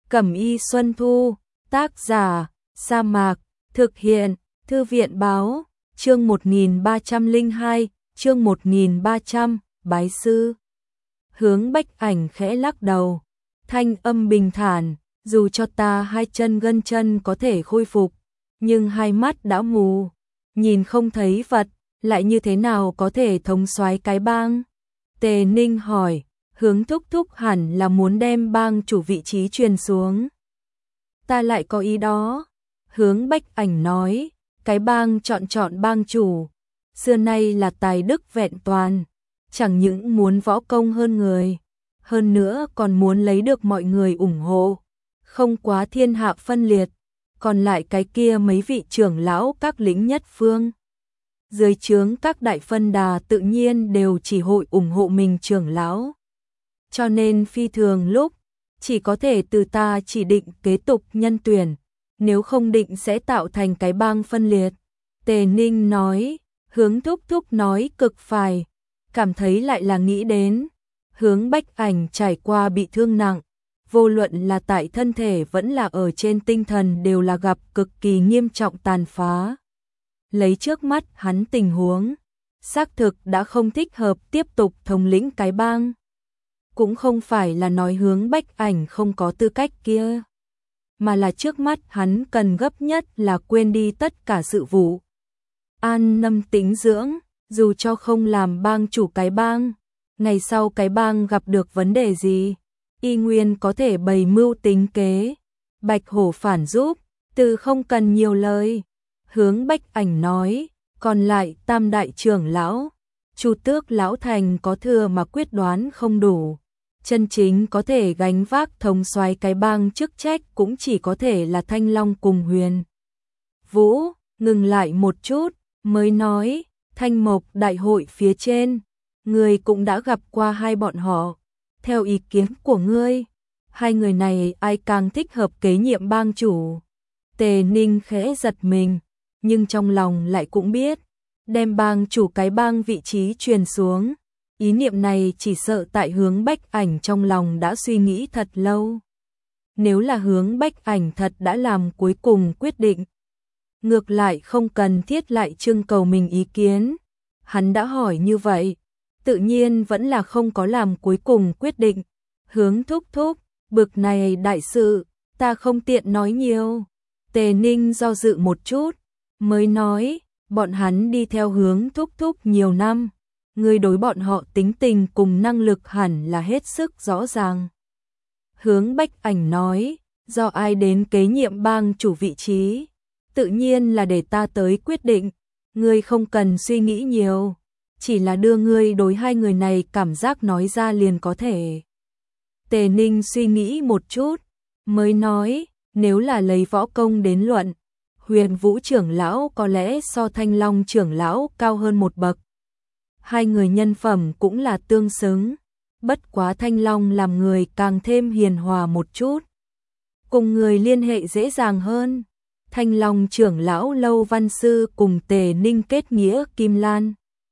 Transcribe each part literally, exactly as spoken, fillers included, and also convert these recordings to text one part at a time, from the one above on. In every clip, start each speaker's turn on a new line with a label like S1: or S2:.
S1: Cẩm y Xuân Thu, tác giả, Sa Mạc, thực hiện, Thư viện báo, chương một nghìn ba trăm lẻ hai, chương một nghìn ba trăm, bái sư. Hướng Bách Ảnh khẽ lắc đầu, thanh âm bình thản, dù cho ta hai chân gân chân có thể khôi phục, nhưng hai mắt đã mù, nhìn không thấy vật, lại như thế nào có thể thống soái cái bang? Tề Ninh hỏi, Hướng thúc thúc hẳn là muốn đem bang chủ vị trí truyền xuống. Ta lại có ý đó. Hướng Bách Ảnh nói, cái bang chọn chọn bang chủ, xưa nay là tài đức vẹn toàn, chẳng những muốn võ công hơn người, hơn nữa còn muốn lấy được mọi người ủng hộ, không quá thiên hạ phân liệt, còn lại cái kia mấy vị trưởng lão các lĩnh nhất phương. Dưới trướng các đại phân đà tự nhiên đều chỉ hội ủng hộ mình trưởng lão. Cho nên phi thường lúc, chỉ có thể từ ta chỉ định kế tục nhân tuyển, nếu không định sẽ tạo thành cái bang phân liệt. Tề Ninh nói, Hướng thúc thúc nói cực phải, cảm thấy lại là nghĩ đến. Hướng Bách Ảnh trải qua bị thương nặng, vô luận là tại thân thể vẫn là ở trên tinh thần đều là gặp cực kỳ nghiêm trọng tàn phá. Lấy trước mắt hắn tình huống, xác thực đã không thích hợp tiếp tục thống lĩnh cái bang. Cũng không phải là nói Hướng Bách Ảnh không có tư cách kia, mà là trước mắt hắn cần gấp nhất là quên đi tất cả sự vụ. An tâm tĩnh dưỡng, dù cho không làm bang chủ cái bang, ngày sau cái bang gặp được vấn đề gì, y nguyên có thể bày mưu tính kế. Bạch Hổ phản giúp, từ không cần nhiều lời. Hướng Bách Ảnh nói, còn lại tam đại trưởng lão, Chu Tước lão thành có thừa mà quyết đoán không đủ. Chân chính có thể gánh vác thống soái cái bang chức trách cũng chỉ có thể là Thanh Long cùng Huyền Vũ. Ngừng lại một chút, mới nói, Thanh Mộc đại hội phía trên, ngươi cũng đã gặp qua hai bọn họ. Theo ý kiến của ngươi, hai người này ai càng thích hợp kế nhiệm bang chủ? Tề Ninh khẽ giật mình, nhưng trong lòng lại cũng biết, đem bang chủ cái bang vị trí truyền xuống. Ý niệm này chỉ sợ tại Hướng Bách Ảnh trong lòng đã suy nghĩ thật lâu. Nếu là Hướng Bách Ảnh thật đã làm cuối cùng quyết định, ngược lại không cần thiết lại trưng cầu mình ý kiến. Hắn đã hỏi như vậy, tự nhiên vẫn là không có làm cuối cùng quyết định. Hướng thúc thúc, bực này đại sự, ta không tiện nói nhiều. Tề Ninh do dự một chút, mới nói, bọn hắn đi theo Hướng thúc thúc nhiều năm, ngươi đối bọn họ tính tình cùng năng lực hẳn là hết sức rõ ràng. Hướng Bách Ảnh nói, do ai đến kế nhiệm bang chủ vị trí, tự nhiên là để ta tới quyết định, ngươi không cần suy nghĩ nhiều, chỉ là đưa ngươi đối hai người này cảm giác nói ra liền có thể. Tề Ninh suy nghĩ một chút, mới nói, nếu là lấy võ công đến luận, Huyền Vũ trưởng lão có lẽ so Thanh Long trưởng lão cao hơn một bậc. Hai người nhân phẩm cũng là tương xứng, bất quá Thanh Long làm người càng thêm hiền hòa một chút, cùng người liên hệ dễ dàng hơn. Thanh Long trưởng lão Lâu Văn Sư cùng Tề Ninh kết nghĩa Kim Lan.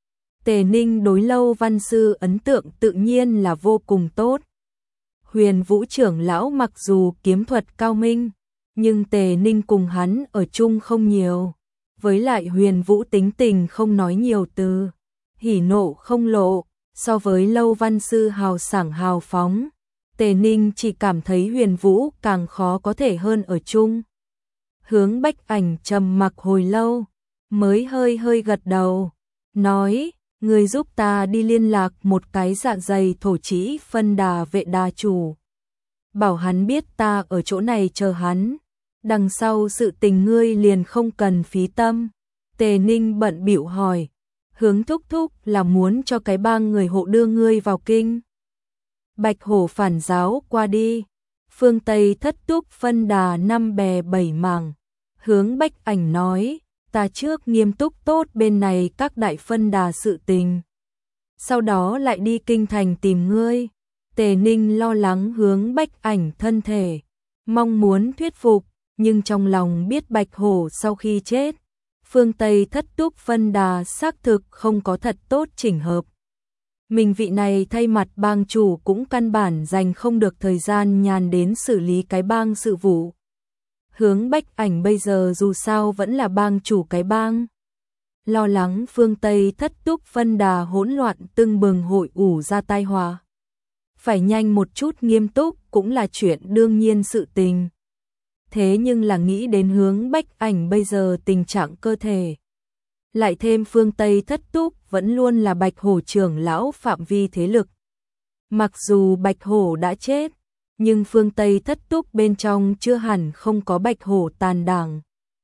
S1: Tề Ninh đối Lâu Văn Sư ấn tượng tự nhiên là vô cùng tốt. Huyền Vũ trưởng lão mặc dù kiếm thuật cao minh, nhưng Tề Ninh cùng hắn ở chung không nhiều. Với lại Huyền Vũ tính tình không nói nhiều từ, hỉ nộ không lộ, so với Lâu Văn Sư hào sảng hào phóng, Tề Ninh chỉ cảm thấy Huyền Vũ càng khó có thể hơn ở chung. Hướng Bách Ảnh trầm mặc hồi lâu, mới hơi hơi gật đầu, nói, người giúp ta đi liên lạc một cái dạ dày thổ trĩ phân đà vệ đà chủ, bảo hắn biết ta ở chỗ này chờ hắn, đằng sau sự tình ngươi liền không cần phí tâm. Tề Ninh bận bịu hỏi, Hướng thúc thúc là muốn cho cái bang người hộ đưa ngươi vào kinh? Bạch Hổ phản giáo qua đi, phương Tây thất túc phân đà năm bè bảy mảng. Hướng Bách Ảnh nói, ta trước nghiêm túc tốt bên này các đại phân đà sự tình, sau đó lại đi kinh thành tìm ngươi. Tề Ninh lo lắng Hướng Bách Ảnh thân thể, mong muốn thuyết phục, nhưng trong lòng biết Bạch Hổ sau khi chết, phương Tây thất túc phân đà xác thực không có thật tốt chỉnh hợp. Mình vị này thay mặt bang chủ cũng căn bản dành không được thời gian nhàn đến xử lý cái bang sự vụ. Hướng Bách Ảnh bây giờ dù sao vẫn là bang chủ cái bang. Lo lắng phương Tây thất túc phân đà hỗn loạn tưng bừng hội ủ ra tai họa. Phải nhanh một chút nghiêm túc cũng là chuyện đương nhiên sự tình. Thế nhưng là nghĩ đến Hướng Bách Ảnh bây giờ tình trạng cơ thể. Lại thêm phương Tây thất túc vẫn luôn là Bạch Hổ trưởng lão phạm vi thế lực. Mặc dù Bạch Hổ đã chết, nhưng phương Tây thất túc bên trong chưa hẳn không có Bạch Hổ tàn đảng.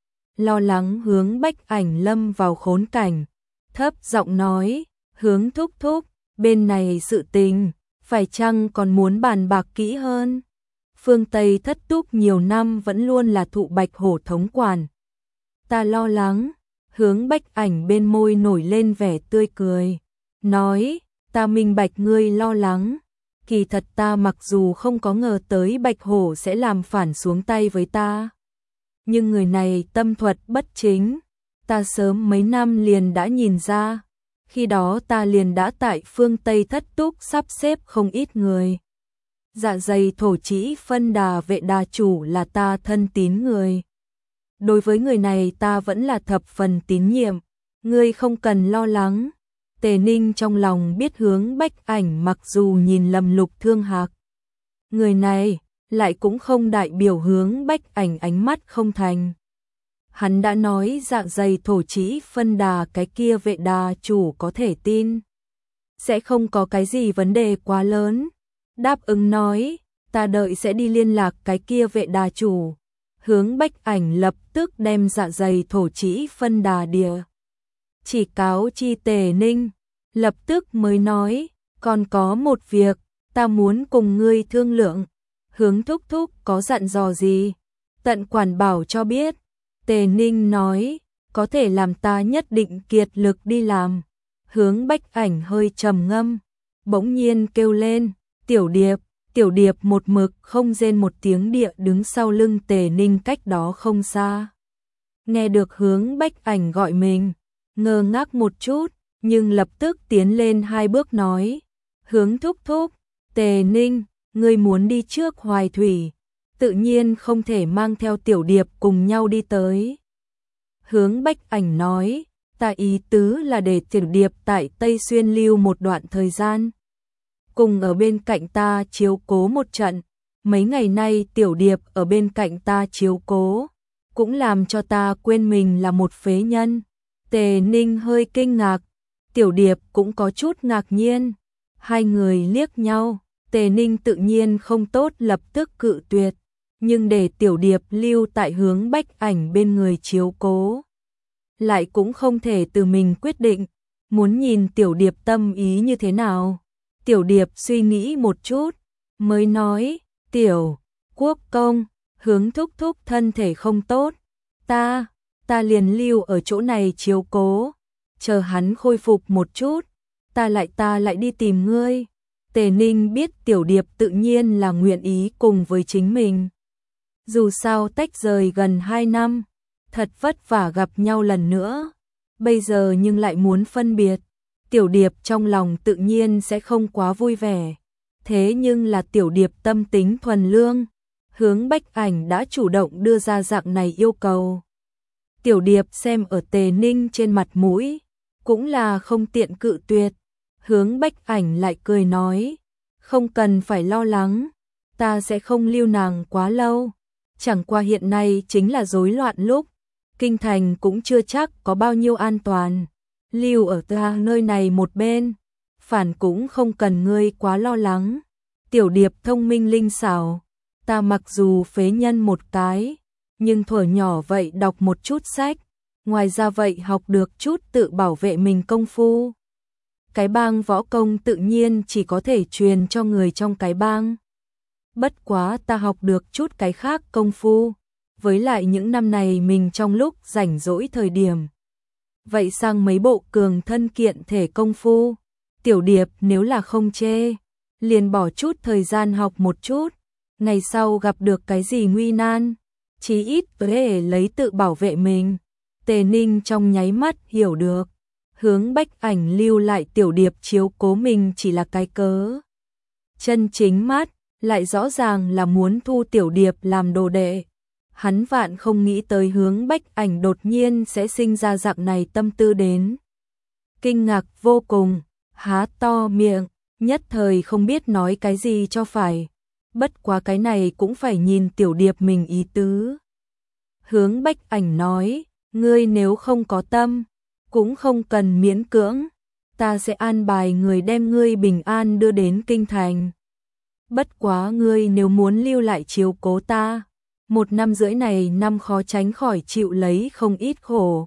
S1: Lo lắng Hướng Bách Ảnh lâm vào khốn cảnh, thấp giọng nói, Hướng thúc thúc, bên này sự tình, phải chăng còn muốn bàn bạc kỹ hơn? Phương Tây thất túc nhiều năm vẫn luôn là thụ Bạch Hổ thống quản. Ta lo lắng, Hướng Bách Ảnh bên môi nổi lên vẻ tươi cười, nói, ta minh bạch ngươi lo lắng. Kỳ thật ta mặc dù không có ngờ tới Bạch Hổ sẽ làm phản xuống tay với ta. Nhưng người này tâm thuật bất chính, ta sớm mấy năm liền đã nhìn ra. Khi đó ta liền đã tại phương Tây thất túc sắp xếp không ít người. Dạ dày thổ trĩ phân đà vệ đà chủ là ta thân tín người. Đối với người này ta vẫn là thập phần tín nhiệm, ngươi không cần lo lắng. Tề Ninh trong lòng biết Hướng Bách Ảnh mặc dù nhìn lầm Lục Thương Hạc. Người này lại cũng không đại biểu Hướng Bách Ảnh ánh mắt không thành. Hắn đã nói dạ dày thổ trĩ phân đà cái kia vệ đà chủ có thể tin. Sẽ không có cái gì vấn đề quá lớn. Đáp ứng nói, ta đợi sẽ đi liên lạc cái kia vệ đà chủ. Hướng Bách Ảnh lập tức đem dạ dày thổ trĩ phân đà địa chỉ cáo chi Tề Ninh, lập tức mới nói, còn có một việc, ta muốn cùng ngươi thương lượng. Hướng thúc thúc có dặn dò gì? Tận quản bảo cho biết. Tề Ninh nói, có thể làm ta nhất định kiệt lực đi làm. Hướng Bách Ảnh hơi trầm ngâm, bỗng nhiên kêu lên, Tiểu Điệp. Tiểu Điệp một mực không rên một tiếng địa đứng sau lưng Tề Ninh cách đó không xa. Nghe được Hướng Bách Ảnh gọi mình, ngơ ngác một chút, nhưng lập tức tiến lên hai bước nói, Hướng thúc thúc, Tề Ninh, ngươi muốn đi trước Hoài Thủy, tự nhiên không thể mang theo Tiểu Điệp cùng nhau đi tới. Hướng Bách Ảnh nói, ta ý tứ là để Tiểu Điệp tại Tây Xuyên lưu một đoạn thời gian. Cùng ở bên cạnh ta chiếu cố một trận, mấy ngày nay Tiểu Điệp ở bên cạnh ta chiếu cố, cũng làm cho ta quên mình là một phế nhân. Tề Ninh hơi kinh ngạc, Tiểu Điệp cũng có chút ngạc nhiên. Hai người liếc nhau, Tề Ninh tự nhiên không tốt lập tức cự tuyệt, nhưng để Tiểu Điệp lưu tại Hướng Bách Ảnh bên người chiếu cố. Lại cũng không thể từ mình quyết định, muốn nhìn Tiểu Điệp tâm ý như thế nào. Tiểu Điệp suy nghĩ một chút, mới nói, Tiểu Quốc công, Hướng thúc thúc thân thể không tốt, ta, ta liền lưu ở chỗ này chiếu cố, chờ hắn khôi phục một chút, ta lại ta lại đi tìm ngươi. Tề Ninh biết Tiểu Điệp tự nhiên là nguyện ý cùng với chính mình. Dù sao tách rời gần hai năm, thật vất vả gặp nhau lần nữa, bây giờ nhưng lại muốn phân biệt. Tiểu Điệp trong lòng tự nhiên sẽ không quá vui vẻ. Thế nhưng là Tiểu Điệp tâm tính thuần lương, Hướng Bách Ảnh đã chủ động đưa ra dạng này yêu cầu. Tiểu Điệp xem ở Tề Ninh trên mặt mũi, cũng là không tiện cự tuyệt. Hướng Bách Ảnh lại cười nói, không cần phải lo lắng, ta sẽ không lưu nàng quá lâu. Chẳng qua hiện nay chính là rối loạn lúc, kinh thành cũng chưa chắc có bao nhiêu an toàn. Lưu ở ta nơi này một bên, phản cũng không cần ngươi quá lo lắng. Tiểu Điệp thông minh linh xảo, ta mặc dù phế nhân một cái, nhưng thuở nhỏ vậy đọc một chút sách, ngoài ra vậy học được chút tự bảo vệ mình công phu. Cái bang võ công tự nhiên chỉ có thể truyền cho người trong cái bang. Bất quá ta học được chút cái khác công phu, với lại những năm này mình trong lúc rảnh rỗi thời điểm. Vậy sang mấy bộ cường thân kiện thể công phu, Tiểu Điệp nếu là không chê, liền bỏ chút thời gian học một chút, ngày sau gặp được cái gì nguy nan, chí ít có thể lấy tự bảo vệ mình. Tề Ninh trong nháy mắt hiểu được, Hướng Bách Ảnh lưu lại Tiểu Điệp chiếu cố mình chỉ là cái cớ. Chân chính mắt, lại rõ ràng là muốn thu Tiểu Điệp làm đồ đệ. Hắn vạn không nghĩ tới Hướng Bách Ảnh đột nhiên sẽ sinh ra dạng này tâm tư đến. Kinh ngạc vô cùng, há to miệng, nhất thời không biết nói cái gì cho phải. Bất quá cái này cũng phải nhìn Tiểu Điệp mình ý tứ. Hướng Bách Ảnh nói, ngươi nếu không có tâm, cũng không cần miễn cưỡng, ta sẽ an bài người đem ngươi bình an đưa đến kinh thành. Bất quá ngươi nếu muốn lưu lại chiếu cố ta, một năm rưỡi này năm khó tránh khỏi chịu lấy không ít khổ.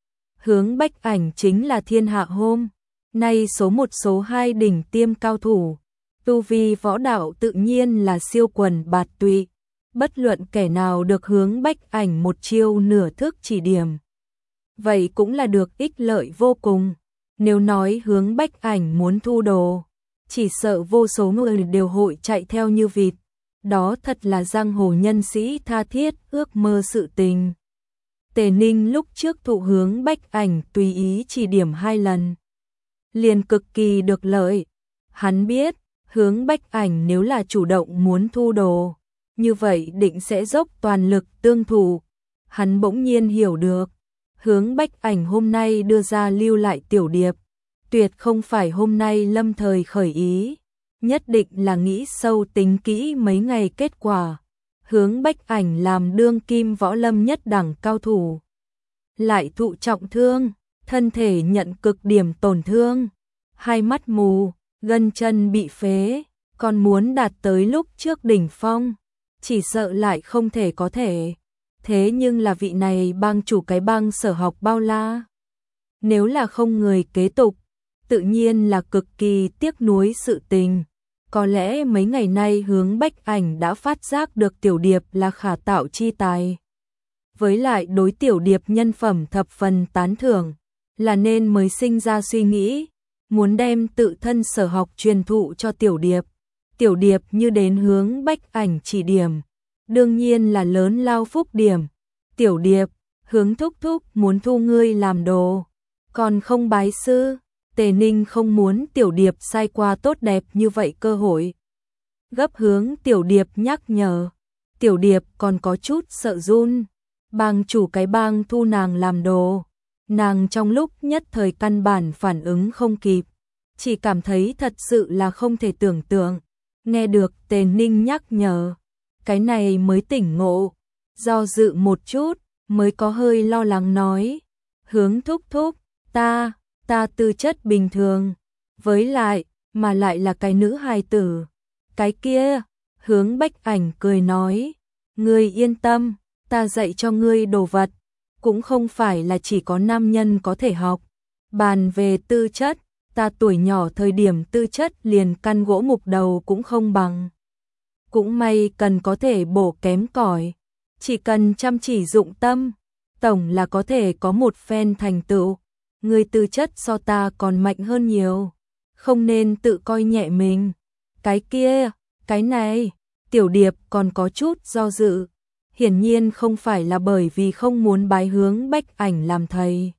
S1: Hướng Bách Ảnh chính là thiên hạ hôm nay số một số hai đỉnh tiêm cao thủ, tu vi võ đạo tự nhiên là siêu quần bạt tụy, bất luận kẻ nào được Hướng Bách Ảnh một chiêu nửa thức chỉ điểm, vậy cũng là được ích lợi vô cùng. Nếu nói Hướng Bách Ảnh muốn thu đồ, chỉ sợ vô số người đều hội chạy theo như vịt, đó thật là giang hồ nhân sĩ tha thiết ước mơ sự tình. Tề Ninh lúc trước thụ Hướng Bách Ảnh tùy ý chỉ điểm hai lần, liền cực kỳ được lợi. Hắn biết, Hướng Bách Ảnh nếu là chủ động muốn thu đồ, như vậy định sẽ dốc toàn lực tương thủ. Hắn bỗng nhiên hiểu được, Hướng Bách Ảnh hôm nay đưa ra lưu lại Tiểu Điệp, tuyệt không phải hôm nay lâm thời khởi ý, nhất định là nghĩ sâu tính kỹ mấy ngày kết quả. Hướng Bách Ảnh làm đương kim võ lâm nhất đẳng cao thủ, lại thụ trọng thương, thân thể nhận cực điểm tổn thương, hai mắt mù, gân chân bị phế, còn muốn đạt tới lúc trước đỉnh phong, chỉ sợ lại không thể có thể. Thế nhưng là vị này bang chủ cái bang Sở Học bao la, nếu là không người kế tục, tự nhiên là cực kỳ tiếc nuối sự tình. Có lẽ mấy ngày nay Hướng Bách Ảnh đã phát giác được Tiểu Điệp là khả tạo chi tài, với lại đối Tiểu Điệp nhân phẩm thập phần tán thưởng, là nên mới sinh ra suy nghĩ, muốn đem tự thân sở học truyền thụ cho Tiểu Điệp. Tiểu Điệp như đến Hướng Bách Ảnh chỉ điểm, đương nhiên là lớn lao phúc điểm. Tiểu Điệp, Hướng thúc thúc muốn thu ngươi làm đồ, còn không bái sư. Tề Ninh không muốn Tiểu Điệp sai qua tốt đẹp như vậy cơ hội. Gấp hướng Tiểu Điệp nhắc nhở. Tiểu Điệp còn có chút sợ run. Bang chủ cái bang thu nàng làm đồ. Nàng trong lúc nhất thời căn bản phản ứng không kịp, chỉ cảm thấy thật sự là không thể tưởng tượng. Nghe được Tề Ninh nhắc nhở, cái này mới tỉnh ngộ, do dự một chút, mới có hơi lo lắng nói. Hướng thúc thúc, ta, ta tư chất bình thường, với lại, mà lại là cái nữ hài tử. Cái kia, Hướng Bách Ảnh cười nói, ngươi yên tâm, ta dạy cho ngươi đồ vật, cũng không phải là chỉ có nam nhân có thể học. Bàn về tư chất, ta tuổi nhỏ thời điểm tư chất liền căn gỗ mục đầu cũng không bằng. Cũng may cần có thể bổ kém cỏi, chỉ cần chăm chỉ dụng tâm, tổng là có thể có một phen thành tựu. Ngươi tư chất so ta còn mạnh hơn nhiều, không nên tự coi nhẹ mình. Cái kia, cái này, Tiểu Điệp còn có chút do dự, hiển nhiên không phải là bởi vì không muốn bái Hướng Bách Ảnh làm thầy,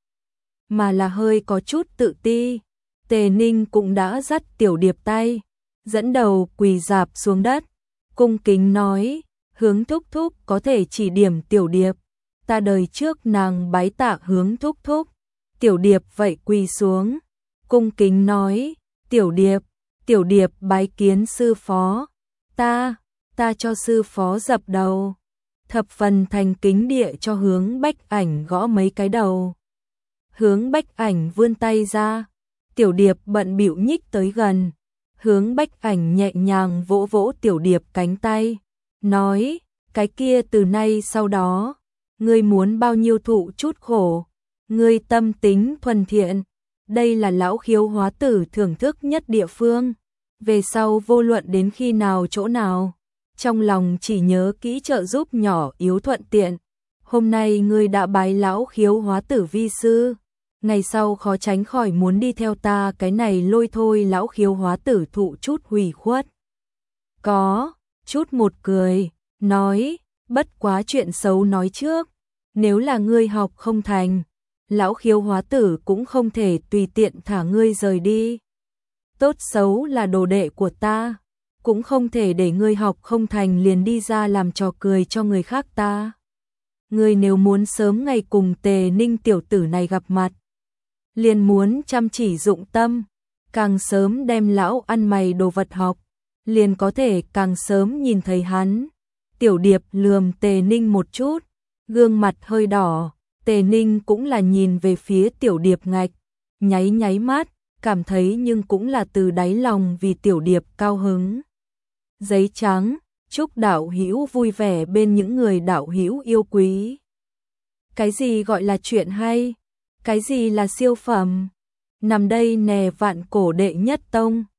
S1: mà là hơi có chút tự ti. Tề Ninh cũng đã dắt Tiểu Điệp tay, dẫn đầu quỳ rạp xuống đất, cung kính nói, Hướng thúc thúc có thể chỉ điểm Tiểu Điệp, ta đời trước nàng bái tạ Hướng thúc thúc. Tiểu Điệp vậy quỳ xuống, cung kính nói, Tiểu Điệp, Tiểu Điệp bái kiến sư phó, ta, ta cho sư phó dập đầu. Thập phần thành kính địa cho Hướng Bách Ảnh gõ mấy cái đầu. Hướng Bách Ảnh vươn tay ra, Tiểu Điệp bận bịu nhích tới gần. Hướng Bách Ảnh nhẹ nhàng vỗ vỗ Tiểu Điệp cánh tay, nói, cái kia từ nay sau đó, ngươi muốn bao nhiêu thụ chút khổ, ngươi tâm tính thuần thiện, đây là lão Khiếu Hóa Tử thưởng thức nhất địa phương. Về sau vô luận đến khi nào chỗ nào, trong lòng chỉ nhớ kỹ trợ giúp nhỏ yếu thuận tiện. Hôm nay ngươi đã bái lão Khiếu Hóa Tử vi sư, ngày sau khó tránh khỏi muốn đi theo ta cái này lôi thôi lão Khiếu Hóa Tử thụ chút hủy khuất. Có, chút một cười, nói, bất quá chuyện xấu nói trước, nếu là ngươi học không thành, lão khiếu hóa tử cũng không thể tùy tiện thả ngươi rời đi. Tốt xấu là đồ đệ của ta, cũng không thể để ngươi học không thành liền đi ra làm trò cười cho người khác ta. Ngươi nếu muốn sớm ngày cùng Tề Ninh tiểu tử này gặp mặt, liền muốn chăm chỉ dụng tâm, càng sớm đem lão ăn mày đồ vật học, liền có thể càng sớm nhìn thấy hắn. Tiểu Điệp lườm Tề Ninh một chút, gương mặt hơi đỏ, Tề Ninh cũng là nhìn về phía Tiểu Điệp ngạch, nháy nháy mắt, cảm thấy nhưng cũng là từ đáy lòng vì Tiểu Điệp cao hứng. Giấy trắng, chúc đạo hữu vui vẻ bên những người đạo hữu yêu quý. Cái gì gọi là chuyện hay? Cái gì là siêu phẩm? Nằm đây nè vạn cổ đệ nhất tông.